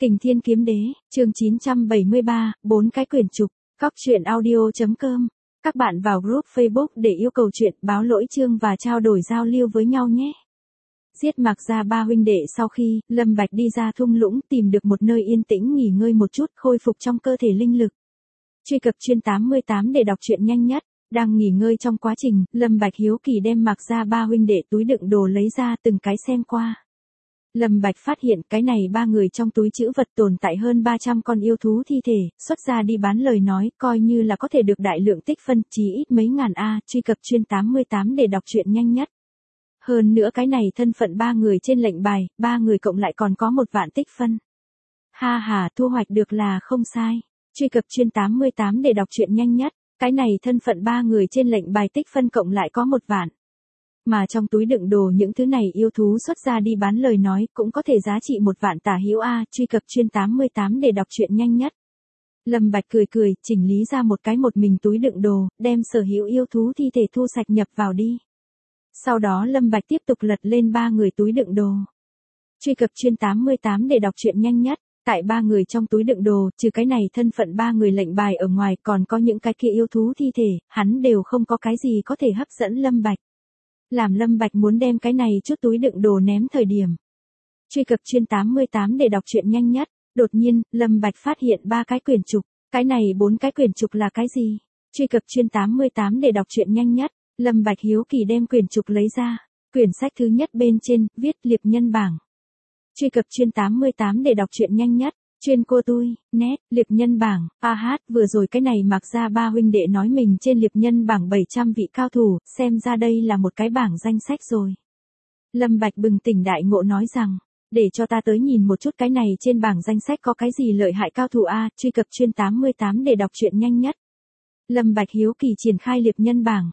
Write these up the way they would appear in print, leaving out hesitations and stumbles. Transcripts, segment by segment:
Kình Thiên Kiếm Đế, chương 973, 4 cái quyển trục, Cóc truyện audio.com. Các bạn vào group Facebook để yêu cầu chuyện, báo lỗi chương và trao đổi giao lưu với nhau nhé. Giết Mạc Gia ba huynh đệ sau khi, Lâm Bạch đi ra thung lũng tìm được một nơi yên tĩnh nghỉ ngơi một chút, khôi phục trong cơ thể linh lực. Truy cập chuyên 88 để đọc truyện nhanh nhất. Đang nghỉ ngơi trong quá trình, Lâm Bạch hiếu kỳ đem Mạc Gia ba huynh đệ túi đựng đồ lấy ra từng cái xem qua. Lâm Bạch phát hiện cái này ba người trong túi trữ vật tồn tại hơn 300 con yêu thú thi thể, xuất ra đi bán lời nói, coi như là có thể được đại lượng tích phân, chí ít mấy ngàn A, truy cập chuyên 88 để đọc truyện nhanh nhất. Hơn nữa cái này thân phận ba người trên lệnh bài, ba người cộng lại còn có 1 vạn tích phân. Ha ha, thu hoạch được là không sai. Truy cập chuyên 88 để đọc truyện nhanh nhất, cái này thân phận ba người trên lệnh bài tích phân cộng lại có 1 vạn. Mà trong túi đựng đồ những thứ này yêu thú xuất ra đi bán lời nói cũng có thể giá trị 1 vạn tả hữu A, truy cập chuyên 88 để đọc truyện nhanh nhất. Lâm Bạch cười, chỉnh lý ra một mình túi đựng đồ, đem sở hữu yêu thú thi thể thu sạch nhập vào đi. Sau đó Lâm Bạch tiếp tục lật lên ba người túi đựng đồ. Truy cập chuyên 88 để đọc truyện nhanh nhất. Tại ba người trong túi đựng đồ, trừ cái này thân phận ba người lệnh bài ở ngoài còn có những cái kia yêu thú thi thể, hắn đều không có cái gì có thể hấp dẫn Lâm Bạch. Làm Lâm Bạch muốn đem cái này chút túi đựng đồ ném thời điểm. Truy cập chuyên 88 để đọc truyện nhanh nhất. Đột nhiên, Lâm Bạch phát hiện 3 cái quyển trục. Cái này 4 cái quyển trục là cái gì? Truy cập chuyên 88 để đọc truyện nhanh nhất. Lâm Bạch hiếu kỳ đem quyển trục lấy ra. Quyển sách thứ nhất bên trên, viết liệp nhân bảng. Truy cập chuyên 88 để đọc truyện nhanh nhất. Chuyên cô tui, nét, liệp nhân bảng, vừa rồi cái này Mạc Gia ba huynh đệ nói mình trên liệp nhân bảng 700 vị cao thủ, xem ra đây là một cái bảng danh sách rồi. Lâm Bạch bừng tỉnh đại ngộ nói rằng, để cho ta tới nhìn một chút cái này trên bảng danh sách có cái gì lợi hại cao thủ A, truy cập chuyên 88 để đọc truyện nhanh nhất. Lâm Bạch hiếu kỳ triển khai liệp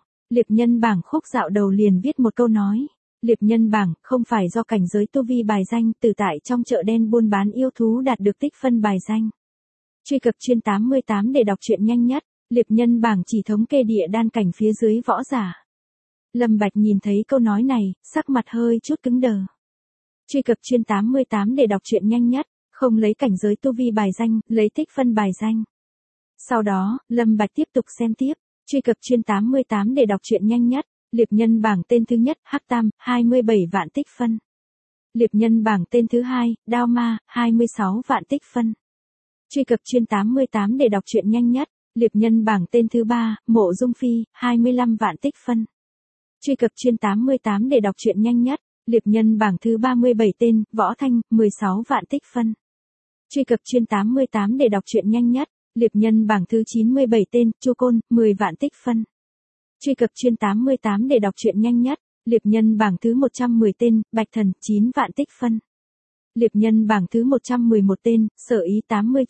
nhân bảng khúc dạo đầu liền viết một câu nói. Liệp nhân bảng, không phải do cảnh giới tu vi bài danh, từ tại trong chợ đen buôn bán yêu thú đạt được tích phân bài danh. Truy cập chuyên 88 để đọc truyện nhanh nhất, liệp nhân bảng chỉ thống kê địa đan cảnh phía dưới võ giả. Lâm Bạch nhìn thấy câu nói này, sắc mặt hơi chút cứng đờ. Truy cập chuyên 88 để đọc truyện nhanh nhất, không lấy cảnh giới tu vi bài danh, lấy tích phân bài danh. Sau đó, Lâm Bạch tiếp tục xem tiếp, truy cập chuyên 88 để đọc truyện nhanh nhất. Liệp nhân bảng tên thứ nhất, Hắc Tam, 27 vạn tích phân. Liệp nhân bảng tên thứ hai, Đao Ma, 26 vạn tích phân. Truy cập chuyên 88 để đọc truyện nhanh nhất. Liệp nhân bảng tên thứ ba, Mộ Dung Phi, 25 vạn tích phân. Truy cập chuyên 88 để đọc truyện nhanh nhất. Liệp nhân bảng thứ 37 tên, Võ Thanh, 16 vạn tích phân. Truy cập chuyên 88 để đọc truyện nhanh nhất. Liệp nhân bảng thứ 97 tên, Chu Côn, 10 vạn tích phân. Truy cập chuyên 88 để đọc truyện nhanh nhất. Liệp nhân bảng thứ 110 tên, Bạch Thần, 9 vạn tích phân. Liệp nhân bảng thứ 111 tên, Sở Ý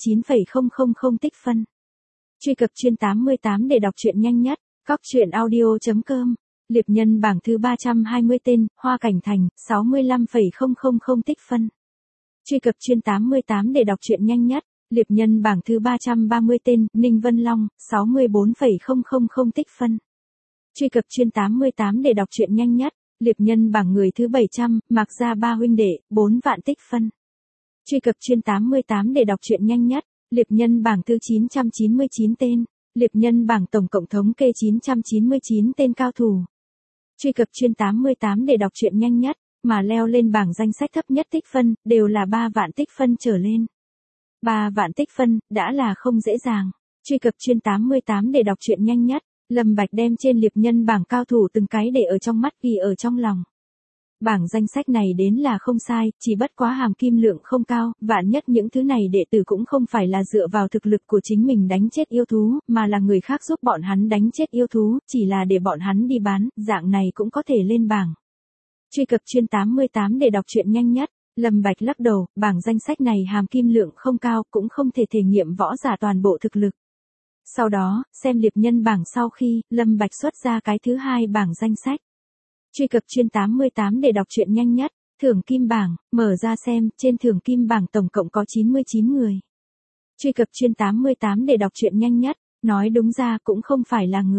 89,000 tích phân. Truy cập chuyên 88 để đọc truyện nhanh nhất. Cóc truyện audio.com. Liệp nhân bảng thứ 320 tên, Hoa Cảnh Thành, 65,000 tích phân. Truy cập chuyên 88 để đọc truyện nhanh nhất. Liệp nhân bảng thứ 330 tên, Ninh Vân Long, 64,000 tích phân. Truy cập chuyên 88 để đọc truyện nhanh nhất. Liệp nhân bảng người thứ 700, Mạc Gia ba huynh đệ, 4 vạn tích phân. Truy cập chuyên 88 để đọc truyện nhanh nhất. Liệp nhân bảng thứ 999 tên. Liệp nhân bảng tổng cộng thống kê 999 tên cao thủ. Truy cập chuyên 88 để đọc truyện nhanh nhất, mà leo lên bảng danh sách thấp nhất tích phân, đều là 3 vạn tích phân trở lên. 3 vạn tích phân, đã là không dễ dàng. Truy cập chuyên 88 để đọc truyện nhanh nhất. Lâm Bạch đem trên liệp nhân bảng cao thủ từng cái để ở trong mắt ghi ở trong lòng. Bảng danh sách này đến là không sai, chỉ bất quá hàm kim lượng không cao, vạn nhất những thứ này đệ tử cũng không phải là dựa vào thực lực của chính mình đánh chết yêu thú, mà là người khác giúp bọn hắn đánh chết yêu thú, chỉ là để bọn hắn đi bán, dạng này cũng có thể lên bảng. Truy cập chuyên 88 để đọc truyện nhanh nhất. Lâm Bạch lắc đầu, bảng danh sách này hàm kim lượng không cao, cũng không thể thể nghiệm võ giả toàn bộ thực lực. Sau đó, xem liệp nhân bảng sau khi, Lâm Bạch xuất ra cái thứ hai bảng danh sách. Truy cập chuyên 88 để đọc truyện nhanh nhất. Thưởng kim bảng, mở ra xem, trên thưởng kim bảng tổng cộng có 99 người. Truy cập chuyên 88 để đọc truyện nhanh nhất. Nói đúng ra cũng không phải là người,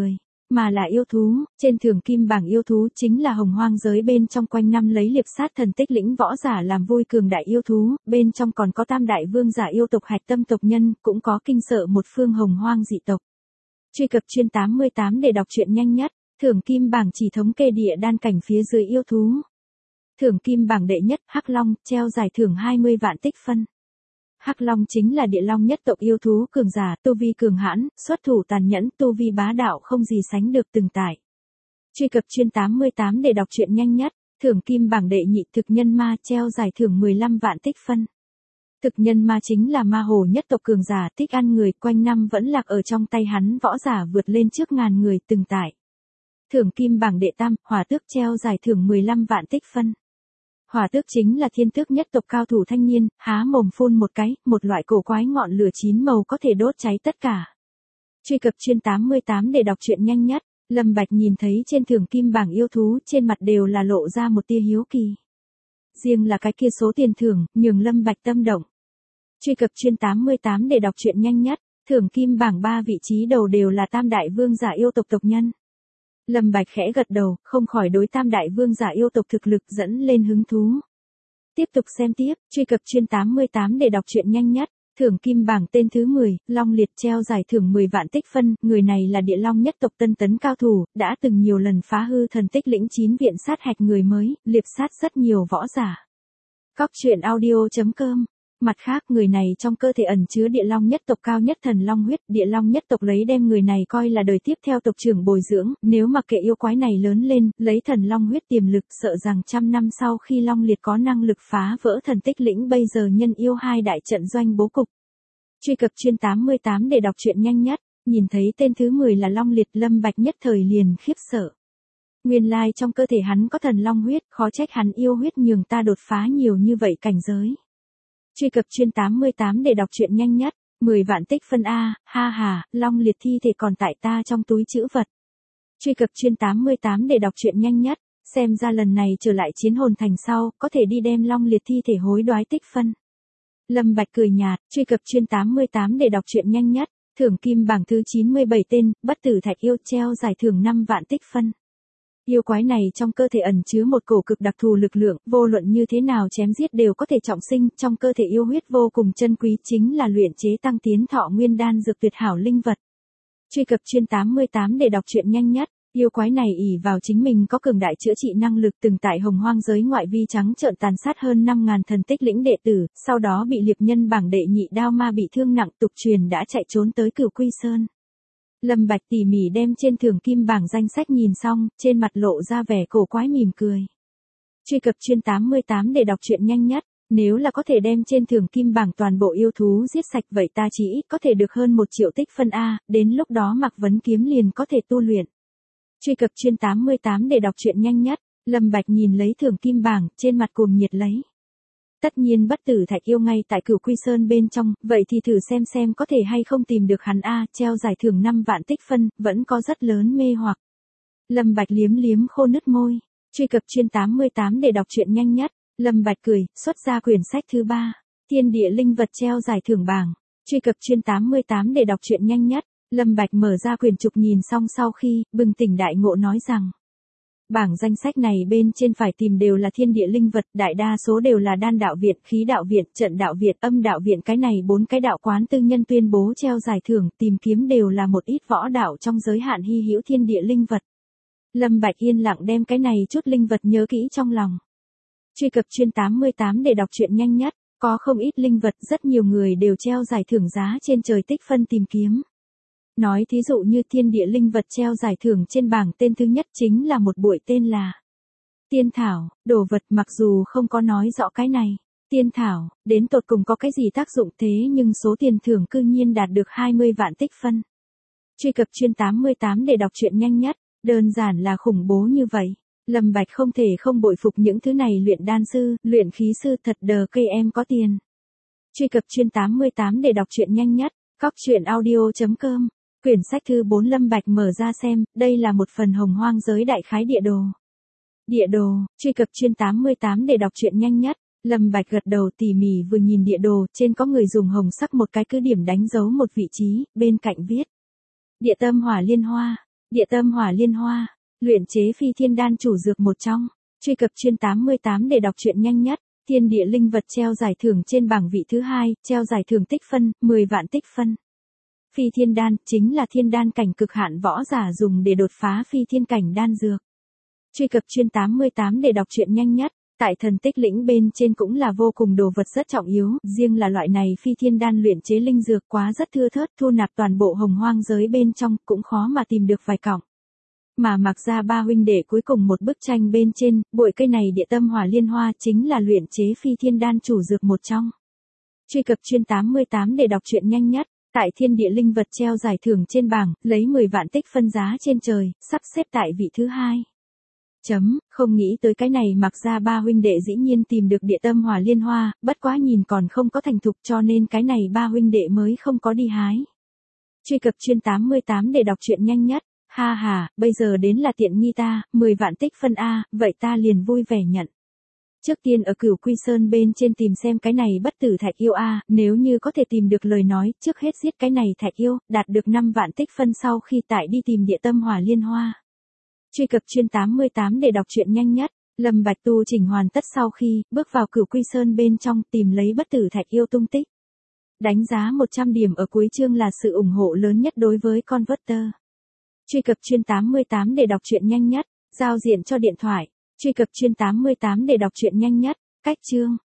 mà là yêu thú. Trên thường kim bảng yêu thú chính là hồng hoang giới bên trong quanh năm lấy liệp sát thần tích lĩnh võ giả làm vui cường đại yêu thú, bên trong còn có tam đại vương giả yêu tộc hạch tâm tộc nhân, cũng có kinh sợ một phương hồng hoang dị tộc. Truy cập chuyên 88 để đọc truyện nhanh nhất. Thưởng kim bảng chỉ thống kê địa đan cảnh phía dưới yêu thú. Thưởng kim bảng đệ nhất, Hắc Long, treo giải thưởng 20 vạn tích phân. Hắc Long chính là địa long nhất tộc yêu thú cường giả, tu vi cường hãn, xuất thủ tàn nhẫn, tu vi bá đạo không gì sánh được từng tại. Truy cập chuyên 88 để đọc truyện nhanh nhất. Thưởng kim bảng đệ nhị, Thực Nhân Ma, treo giải thưởng 15 vạn tích phân. Thực Nhân Ma chính là ma hồ nhất tộc cường giả thích ăn người, quanh năm vẫn lạc ở trong tay hắn, võ giả vượt lên trước ngàn người từng tại. Thưởng kim bảng đệ tam, Hỏa Tước, treo giải thưởng 15 vạn tích phân. Hỏa Tước chính là thiên tước nhất tộc cao thủ thanh niên, há mồm phun một cái, một loại cổ quái ngọn lửa chín màu có thể đốt cháy tất cả. Truy cập chuyên 88 để đọc truyện nhanh nhất. Lâm Bạch nhìn thấy trên thưởng kim bảng yêu thú trên mặt đều là lộ ra một tia hiếu kỳ. Riêng là cái kia số tiền thưởng, nhường Lâm Bạch tâm động. Truy cập chuyên 88 để đọc truyện nhanh nhất. Thưởng kim bảng 3 vị trí đầu đều là tam đại vương giả yêu tộc tộc nhân. Lâm Bạch khẽ gật đầu, không khỏi đối tam đại vương giả yêu tộc thực lực dẫn lên hứng thú. Tiếp tục xem tiếp, truy cập chuyên 88 để đọc truyện nhanh nhất. Thưởng kim bảng tên thứ 10, Long Liệt, treo giải thưởng 10 vạn tích phân, người này là địa long nhất tộc Tân Tấn cao thủ, đã từng nhiều lần phá hư thần tích lĩnh 9 viện sát hạch người mới, liệp sát rất nhiều võ giả. Cóc truyện audio.com. Mặt khác, người này trong cơ thể ẩn chứa địa long nhất tộc cao nhất thần long huyết, địa long nhất tộc lấy đem người này coi là đời tiếp theo tộc trưởng bồi dưỡng, nếu mặc kệ yêu quái này lớn lên, lấy thần long huyết tiềm lực, sợ rằng trăm năm sau khi Long Liệt có năng lực phá vỡ thần tích lĩnh bây giờ nhân yêu hai đại trận doanh bố cục. Truy cập chuyên 88 để đọc truyện nhanh nhất. Nhìn thấy tên thứ 10 là Long Liệt, Lâm Bạch nhất thời liền khiếp sợ. Nguyên lai trong cơ thể hắn có thần long huyết, khó trách hắn yêu huyết nhường ta đột phá nhiều như vậy cảnh giới. Truy cập chuyên 88 để đọc truyện nhanh nhất. 10 vạn tích phân A, ha ha, Long Liệt thi thể còn tại ta trong túi trữ vật. Truy cập chuyên 88 để đọc truyện nhanh nhất. Xem ra lần này trở lại chiến hồn thành sau, có thể đi đem Long Liệt thi thể hối đoái tích phân. Lâm Bạch cười nhạt. Truy cập chuyên 88 để đọc truyện nhanh nhất. Thưởng kim bảng thứ 97 tên, Bất Tử Thạch Yêu, treo giải thưởng 5 vạn tích phân. Yêu quái này trong cơ thể ẩn chứa một cổ cực đặc thù lực lượng, vô luận như thế nào chém giết đều có thể trọng sinh, trong cơ thể yêu huyết vô cùng chân quý, chính là luyện chế tăng tiến thọ nguyên đan dược tuyệt hảo linh vật. Truy cập chuyên 88 để đọc truyện nhanh nhất. Yêu quái này ỷ vào chính mình có cường đại chữa trị năng lực, từng tại hồng hoang giới ngoại vi trắng trợn tàn sát hơn 5.000 thần tích lĩnh đệ tử, sau đó bị liệp nhân bảng đệ nhị đao ma bị thương nặng, tục truyền đã chạy trốn tới Cửu Quy Sơn. Lâm Bạch tỉ mỉ đem trên thưởng kim bảng danh sách nhìn xong, trên mặt lộ ra vẻ cổ quái mỉm cười. Truy cập chuyên 88 để đọc truyện nhanh nhất. Nếu là có thể đem trên thưởng kim bảng toàn bộ yêu thú giết sạch vậy ta chỉ ít có thể được hơn 1 triệu tích phân A, đến lúc đó Mạc Vấn Kiếm liền có thể tu luyện. Truy cập chuyên 88 để đọc truyện nhanh nhất. Lâm Bạch nhìn lấy thưởng kim bảng, trên mặt cuồng nhiệt lấy. Tất nhiên Bất Tử Thạch Yêu ngay tại Cửu Quy Sơn bên trong, vậy thì thử xem có thể hay không tìm được hắn A, treo giải thưởng 5 vạn tích phân, vẫn có rất lớn mê hoặc. Lâm Bạch liếm liếm khô nứt môi. Truy cập chuyên 88 để đọc truyện nhanh nhất. Lâm Bạch cười, xuất ra quyển sách thứ 3, Thiên Địa Linh Vật, treo giải thưởng bảng. Truy cập chuyên 88 để đọc truyện nhanh nhất. Lâm Bạch mở ra quyển trục nhìn xong sau khi, bừng tỉnh đại ngộ nói rằng. Bảng danh sách này bên trên phải tìm đều là thiên địa linh vật, đại đa số đều là đan đạo viện, khí đạo viện, trận đạo viện, âm đạo viện, cái này 4 cái đạo quán tư nhân tuyên bố treo giải thưởng, tìm kiếm đều là một ít võ đạo trong giới hạn hy hữu thiên địa linh vật. Lâm Bạch yên lặng đem cái này chút linh vật nhớ kỹ trong lòng. Truy cập chuyên 88 để đọc truyện nhanh nhất. Có không ít linh vật, rất nhiều người đều treo giải thưởng giá trên trời tích phân tìm kiếm. Nói thí dụ như thiên địa linh vật treo giải thưởng trên bảng tên thứ nhất chính là một bụi tên là Tiên Thảo, đồ vật mặc dù không có nói rõ cái này. Tiên Thảo, đến tột cùng có cái gì tác dụng thế nhưng số tiền thưởng cư nhiên đạt được 20 vạn tích phân. Truy cập chuyên 88 để đọc truyện nhanh nhất. Đơn giản là khủng bố như vậy. Lâm Bạch không thể không bội phục những thứ này luyện đan sư, luyện khí sư thật đờ cây em có tiền. Truy cập chuyên 88 để đọc truyện nhanh nhất. Cóc truyện audio.com. Quyển sách thứ 4 Lâm Bạch mở ra xem, đây là một phần hồng hoang giới đại khái địa đồ. Địa đồ, truy cập chuyên 88 để đọc truyện nhanh nhất. Lâm Bạch gật đầu tỉ mỉ vừa nhìn địa đồ, trên có người dùng hồng sắc một cái cứ điểm đánh dấu một vị trí, bên cạnh viết. Địa tâm hỏa liên hoa. Địa tâm hỏa liên hoa, luyện chế phi thiên đan chủ dược một trong. Truy cập chuyên 88 để đọc truyện nhanh nhất. Thiên địa linh vật treo giải thưởng trên bảng vị thứ 2, treo giải thưởng tích phân, 10 vạn tích phân. Phi thiên đan, chính là thiên đan cảnh cực hạn võ giả dùng để đột phá phi thiên cảnh đan dược. Truy cập chuyên 88 để đọc truyện nhanh nhất. Tại thần tích lĩnh bên trên cũng là vô cùng đồ vật rất trọng yếu, riêng là loại này phi thiên đan luyện chế linh dược quá rất thưa thớt, thu nạp toàn bộ hồng hoang giới bên trong cũng khó mà tìm được vài cọng. Mà mặc ra ba huynh đệ cuối cùng một bức tranh bên trên, bội cây này địa tâm hỏa liên hoa chính là luyện chế phi thiên đan chủ dược một trong. Truy cập chuyên 88 để đọc truyện nhanh nhất. Tại thiên địa linh vật treo giải thưởng trên bảng, lấy 10 vạn tích phân giá trên trời, sắp xếp tại vị thứ 2. Không nghĩ tới cái này mặc ra ba huynh đệ dĩ nhiên tìm được địa tâm hỏa liên hoa, bất quá nhìn còn không có thành thục cho nên cái này ba huynh đệ mới không có đi hái. Truy cập chuyên 88 để đọc truyện nhanh nhất. Ha ha, bây giờ đến là tiện nghi ta, 10 vạn tích phân A, vậy ta liền vui vẻ nhận. Trước tiên ở Cửu Quy Sơn bên trên tìm xem cái này bất tử thạch yêu A, nếu như có thể tìm được lời nói, trước hết giết cái này thạch yêu, đạt được 5 vạn tích phân sau khi tại đi tìm địa tâm hỏa liên hoa. Truy cập chuyên 88 để đọc truyện nhanh nhất. Lâm Bạch tu chỉnh hoàn tất sau khi bước vào Cửu Quy Sơn bên trong tìm lấy bất tử thạch yêu tung tích. Đánh giá 100 điểm ở cuối chương là sự ủng hộ lớn nhất đối với Converter. Truy cập chuyên 88 để đọc truyện nhanh nhất. Giao diện cho điện thoại. Truy cập chuyên 88 để đọc truyện nhanh nhất. Cách chương.